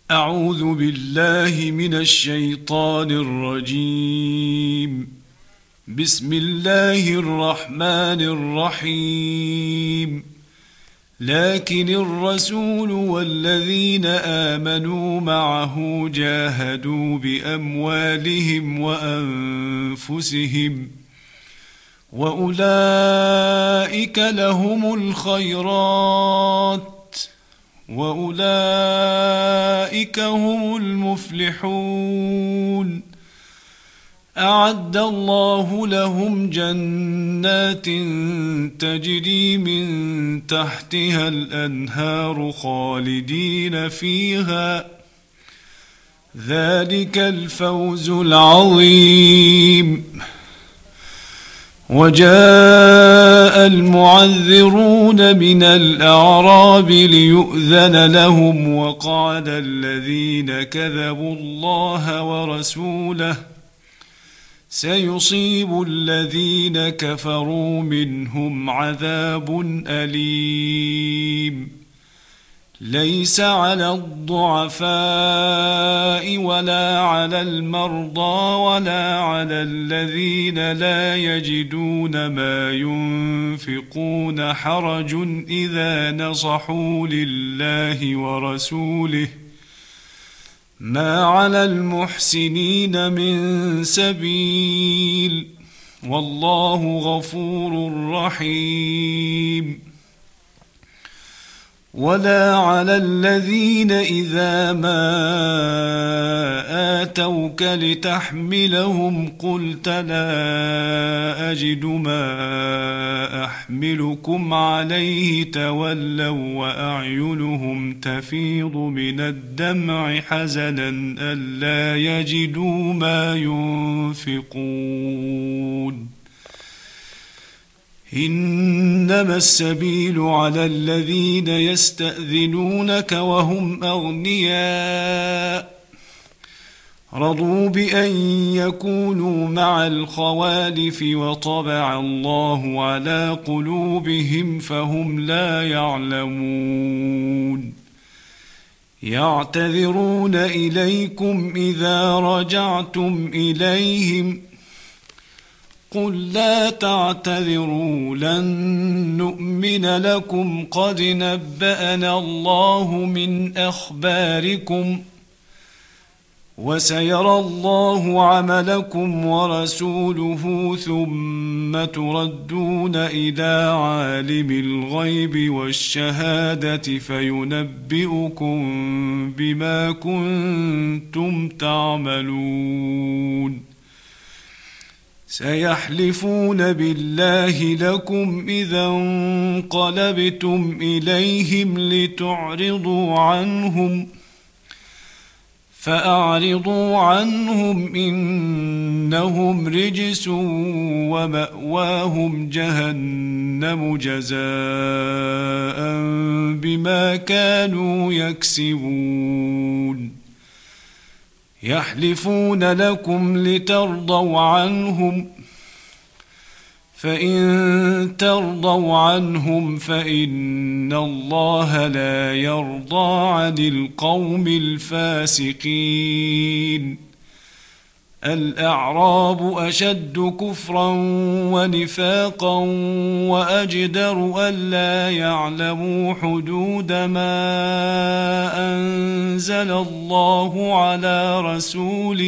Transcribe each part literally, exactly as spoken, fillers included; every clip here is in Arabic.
أعوذ بالله من الشيطان الرجيم. بسم الله الرحمن الرحيم. لكن الرسول والذين آمنوا معه جاهدوا بأموالهم وأنفسهم وأولئك لهم الخيرات وأولئك هم المفلحون. أعد الله لهم جنات تجري من تحتها الأنهار خالدين فيها، ذلك الفوز العظيم. وجاء المعذرون من الأعراب ليؤذن لهم، وقعد الذين كذبوا الله ورسوله سيصيب الذين كفروا منهم عذاب أليم. ليس على الضعفاء ولا على المرضى ولا على الذين لا يجدون ما ينفقون حرج إذا نصحوا لله ورسوله، ما على المحسنين من سبيل، والله غفور رحيم. ولا على الذين إذا ما آتوك لتحملهم قلت لا أجد ما أحملكم عليه تولوا وأعينهم تفيض من الدمع حزنا ألا يجدوا ما ينفقون. إنما السبيل على الذين يستأذنونك وهم أغنياء رضوا بأن يكونوا مع الخوالف وطبع الله على قلوبهم فهم لا يعلمون. يعتذرون إليكم إذا رجعتم إليهم قل لا تعتذروا لن نؤمن لكم قد نبأنا الله من أخباركم وسيرى الله عملكم ورسوله ثم تردون إلى عالم الغيب والشهادة فينبئكم بما كنتم تعملون. سيحلفون بالله لكم إذا انقلبتم إليهم لتعرضوا عنهم فأعرضوا عنهم إنهم رجس ومأواهم جهنم جزاء بما كانوا يكسبون. يحلفون لكم لترضوا عنهم فإن ترضوا عنهم فإن الله لا يرضى عن القوم الفاسقين. الأعراب أشد كفرا ونفاقا وأجدر ألا يعلموا حدود ما أنزل الله على رسوله،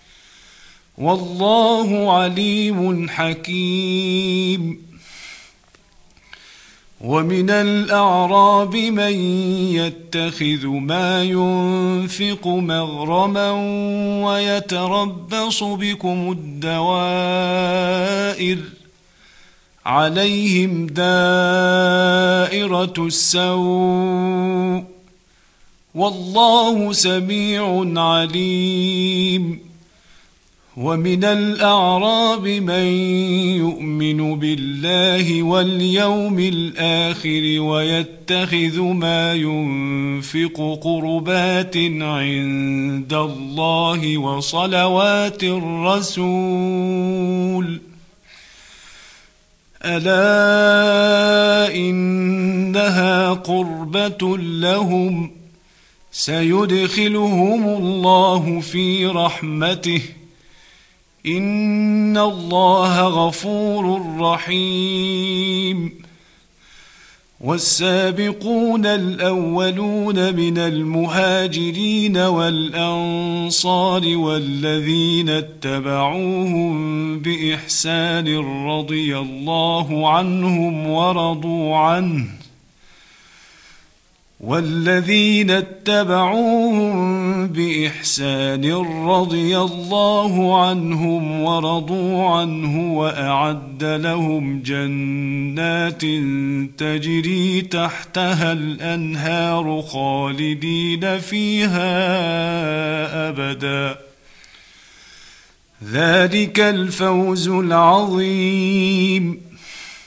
والله عليم حكيم. ومن الأعراب من يتخذ ما ينفق مغرما ويتربص بكم الدوائر عليهم دائرة السوء والله سميع عليم. ومن الأعراب من يؤمن بالله واليوم الآخر ويتخذ ما ينفق قربات عند الله وصلوات الرسول، ألا إنها قربة لهم سيدخلهم الله في رحمته إن الله غفور رحيم. والسابقون الأولون من المهاجرين والأنصار والذين اتبعوهم بإحسان رضي الله عنهم ورضوا عنه والذين اتبعوهم بإحسان رضي الله عنهم ورضوا عنه وأعد لهم جنات تجري تحتها الأنهار خالدين فيها أبدا ذلك الفوز العظيم.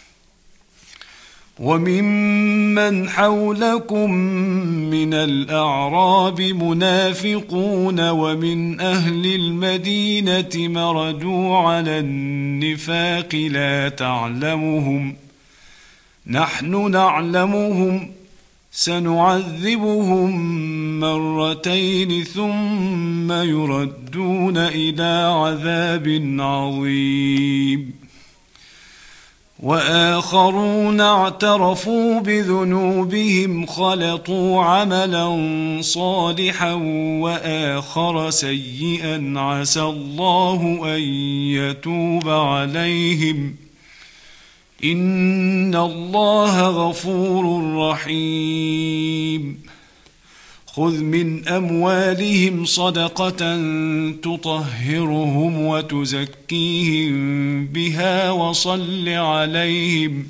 وممن حولكم من الأعراب منافقون ومن أهل المدينة مردوا على النفاق لا تعلمهم نحن نعلمهم سنعذبهم مرتين ثم يردون إلى عذاب عظيم. وآخرون اعترفوا بذنوبهم خلطوا عملا صالحا وآخر سيئا عسى الله أن يتوب عليهم إن الله غفور رحيم. خذ من أموالهم صدقة تطهرهم وتزكيهم بها وصل عليهم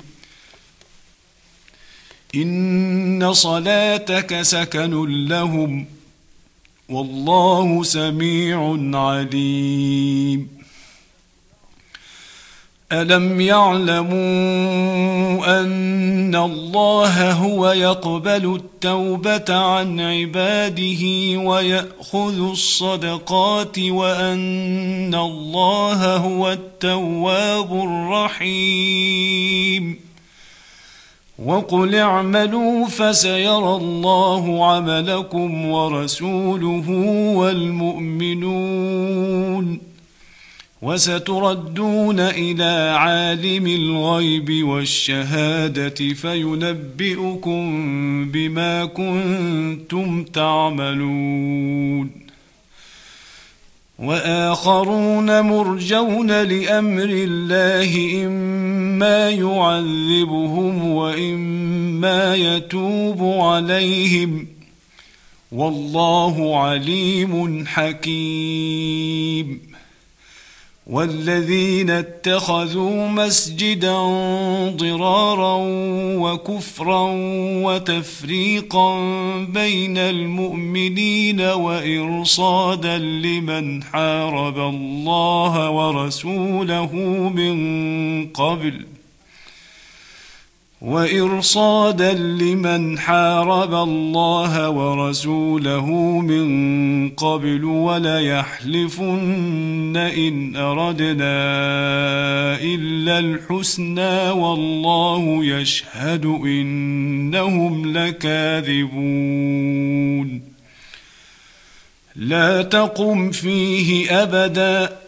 إن صلاتك سكن لهم والله سميع عليم. ألم يعلموا أن الله هو يقبل التوبة عن عباده ويأخذ الصدقات وأن الله هو التواب الرحيم. وقل اعملوا فسيرى الله عملكم ورسوله والمؤمنون وستردون إلى عالم الغيب والشهادة فينبئكم بما كنتم تعملون. وآخرون مرجون لأمر الله إما يعذبهم وإما يتوب عليهم والله عليم حكيم. والذين اتخذوا مسجدا ضرارا وكفرا وتفريقا بين المؤمنين وإرصادا لمن حارب الله ورسوله من قبل وإرصادا لمن حارب الله ورسوله من قبل وليحلفن إن أردنا إلا الحسنى والله يشهد إنهم لكاذبون. لا تقم فيه أبدا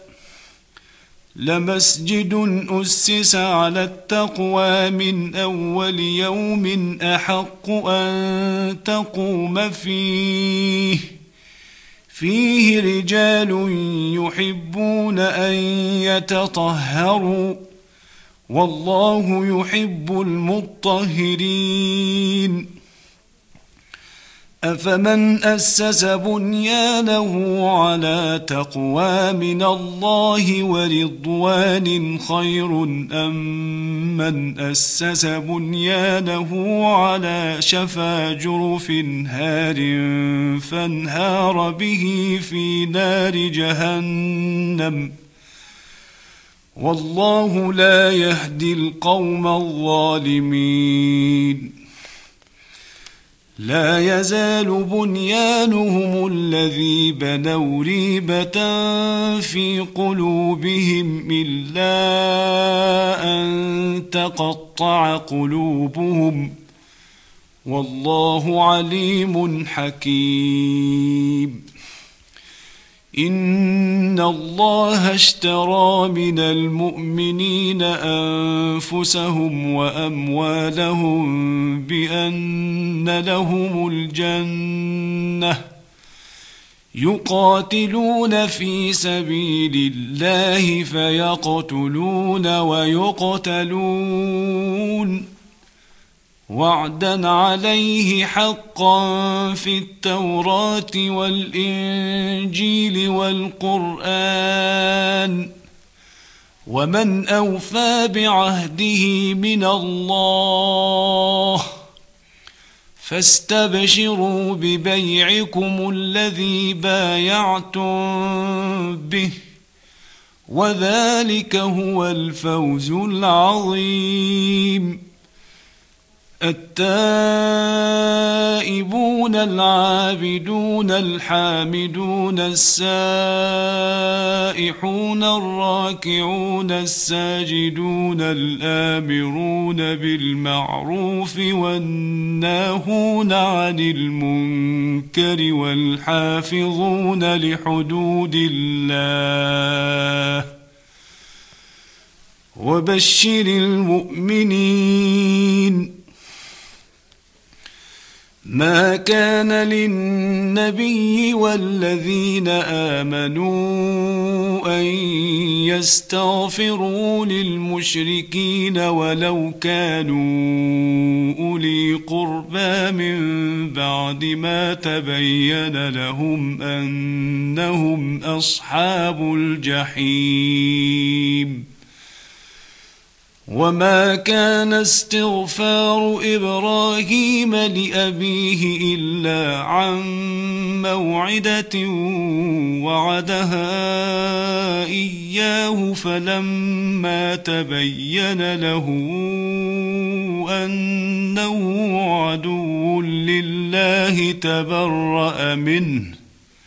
لمسجد أسس على التقوى من أول يوم أحق أن تقوم فيه فيه رجال يحبون أن يتطهروا والله يحب المطهرين. أفمن أسس بنيانه على تقوى من الله ورضوان خير أم من أسس بنيانه على شفا جرف هار فانهار به في نار جهنم والله لا يهدي القوم الظالمين. لا يزال بنيانهم الذي بنوا ريبة في قلوبهم إلا أن تقطع قلوبهم والله عليم حكيم. إن الله اشترى من المؤمنين أنفسهم وأموالهم بأن لهم الجنة يقاتلون في سبيل الله فيقتلون ويقتلون وعدا عليه حقا في التوراة والإنجيل والقرآن ومن أوفى بعهده من الله فاستبشروا ببيعكم الذي بايعتم به وذلك هو الفوز العظيم. التائبون العابدون الحامدون السائحون الراكعون الساجدون الآمرون بالمعروف والناهون عن المنكر والحافظون لحدود الله وبشر المؤمنين. ما كان للنبي والذين آمنوا أن يستغفروا للمشركين ولو كانوا أولي قربى من بعد ما تبين لهم أنهم أصحاب الجحيم. وما كان استغفار إبراهيم لأبيه إلا عن موعدة وعدها إياه فلما تبين له أنه عدو لله تبرأ منه.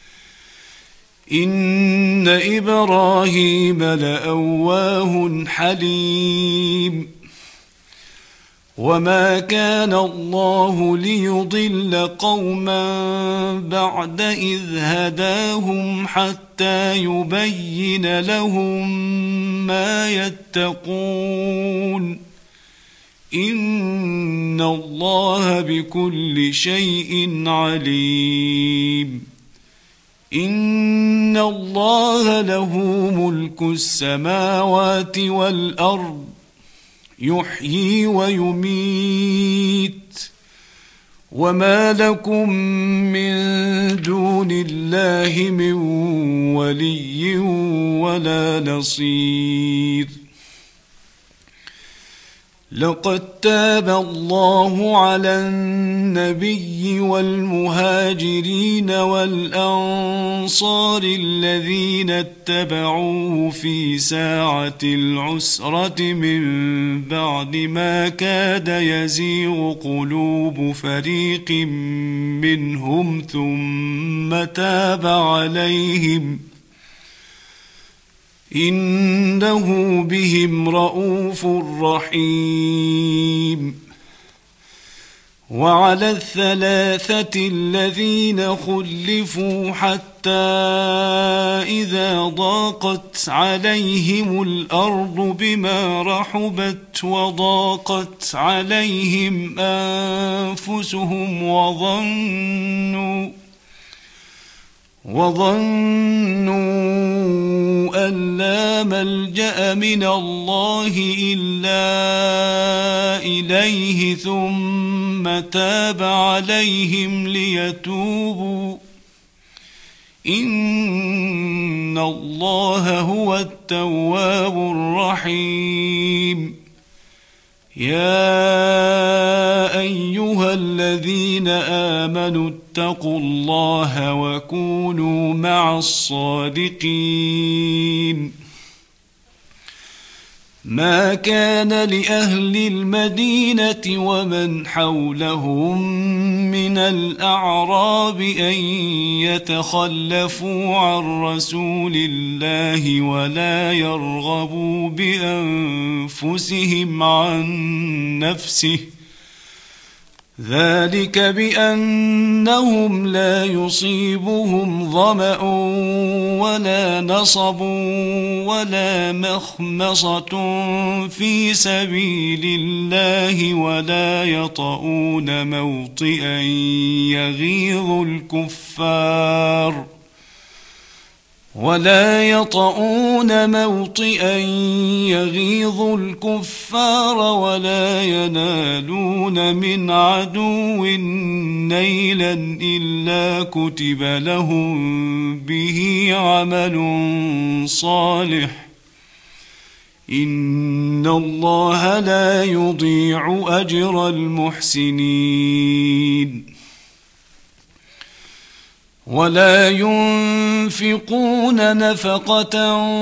إن إبراهيم لأواه حليم. وما كان الله ليضل قوما بعد إذ هداهم حتى يبين لهم ما يتقون. إن الله بكل شيء عليم. إن الله له ملك السماوات والأرض يحيي ويميت وما لكم من دون الله من ولي ولا نصير. لقد تاب الله على النبي والمهاجرين والأنصار الذين اتبعوه في ساعة العسرة من بعد ما كاد يزيغ قلوب فريق منهم ثم تاب عليهم إنه بهم رءوف رحيم. وعلى الثلاثة الذين خلفوا حتى إذا ضاقت عليهم الأرض بما رحبت وضاقت عليهم أنفسهم وظنوا وظنوا أن لا ملجأ من الله إلا إليه ثم تاب عليهم ليتوبوا إن الله هو التواب الرحيم. يا أيها الذين آمنوا اتقوا الله وكونوا مع الصادقين. ما كان لأهل المدينة ومن حولهم من الأعراب أن يتخلفوا عن رسول الله ولا يرغبوا بأنفسهم عن نفسه ذلك بأنهم لا يصيبهم ظمأ ولا نصب ولا مخمصة في سبيل الله ولا يطؤون موطئا يغيظ الكفار ولا يطؤون موطئا يغيظ الكفار ولا ينالون من عدو نيلا إلا كتب لهم به عمل صالح إن الله لا يضيع أجر المحسنين ولا ينفقون نفقة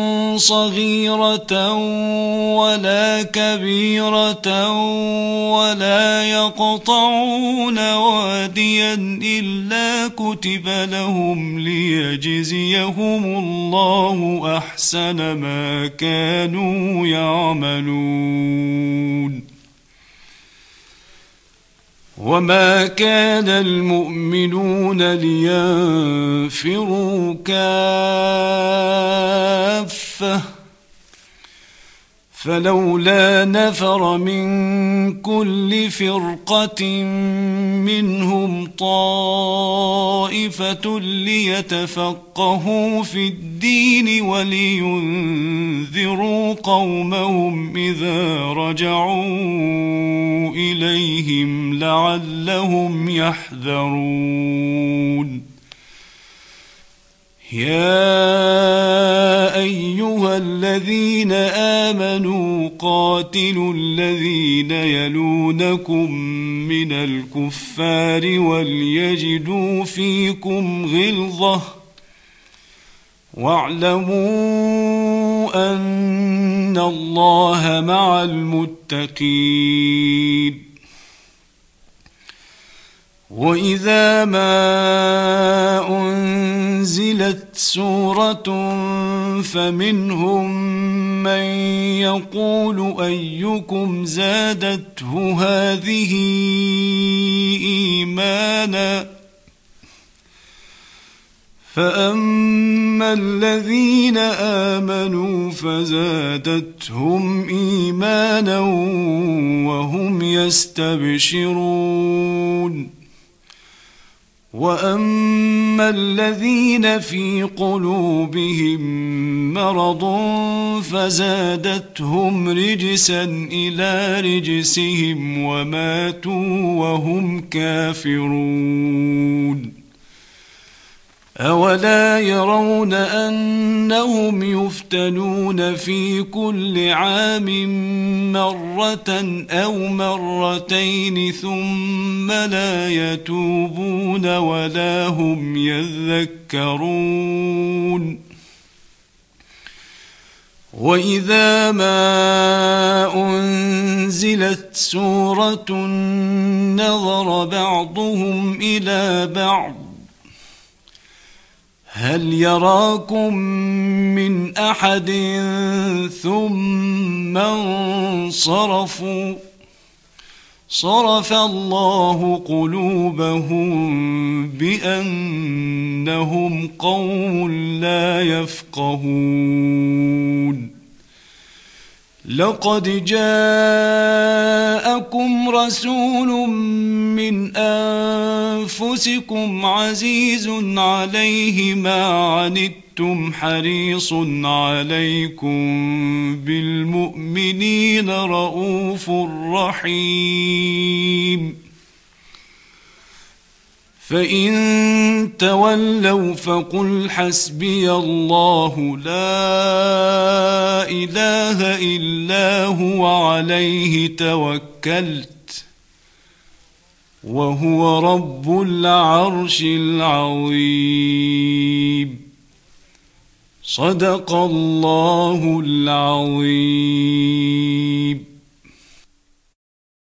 صغيرة ولا كبيرة ولا يقطعون واديا إلا كتب لهم ليجزيهم الله أحسن ما كانوا يعملون وما كان المؤمنون لينفروا كافة فلولا نفر من كل فرقة منهم طائفة ليتفقهوا في الدين ولينذروا قومهم إذا رجعوا إليهم لعلهم يحذرون يا أيها الذين آمنوا قاتلوا الذين يلونكم من الكفار وليجدوا فيكم غلظة واعلموا أن الله مع المتقين وإذا ما أنزلت سورة فمنهم من يقول أيكم زادته هذه إيمانا فأما الذين آمنوا فزادتهم إيمانا وهم يستبشرون وأما الذين في قلوبهم مرض فزادتهم رجسا إلى رجسهم وماتوا وهم كافرون أولا يرون أنهم يفتنون في كل عام مرة أو مرتين ثم لا يتوبون ولا هم يذكرون وإذا ما أنزلت سورة نظر بعضهم إلى بعض هل يراكم من أحد ثم انصرفوا صرف الله قلوبهم بأنهم قوم لا يفقهون لقد جاءكم رسول من أنفسكم عزيز عليه ما عنتم حريص عليكم بالمؤمنين رؤوف رحيم فإن تولوا فقل حسبي الله لا إله إلا هو عليه توكلت وهو رب العرش العظيم صدق الله العظيم.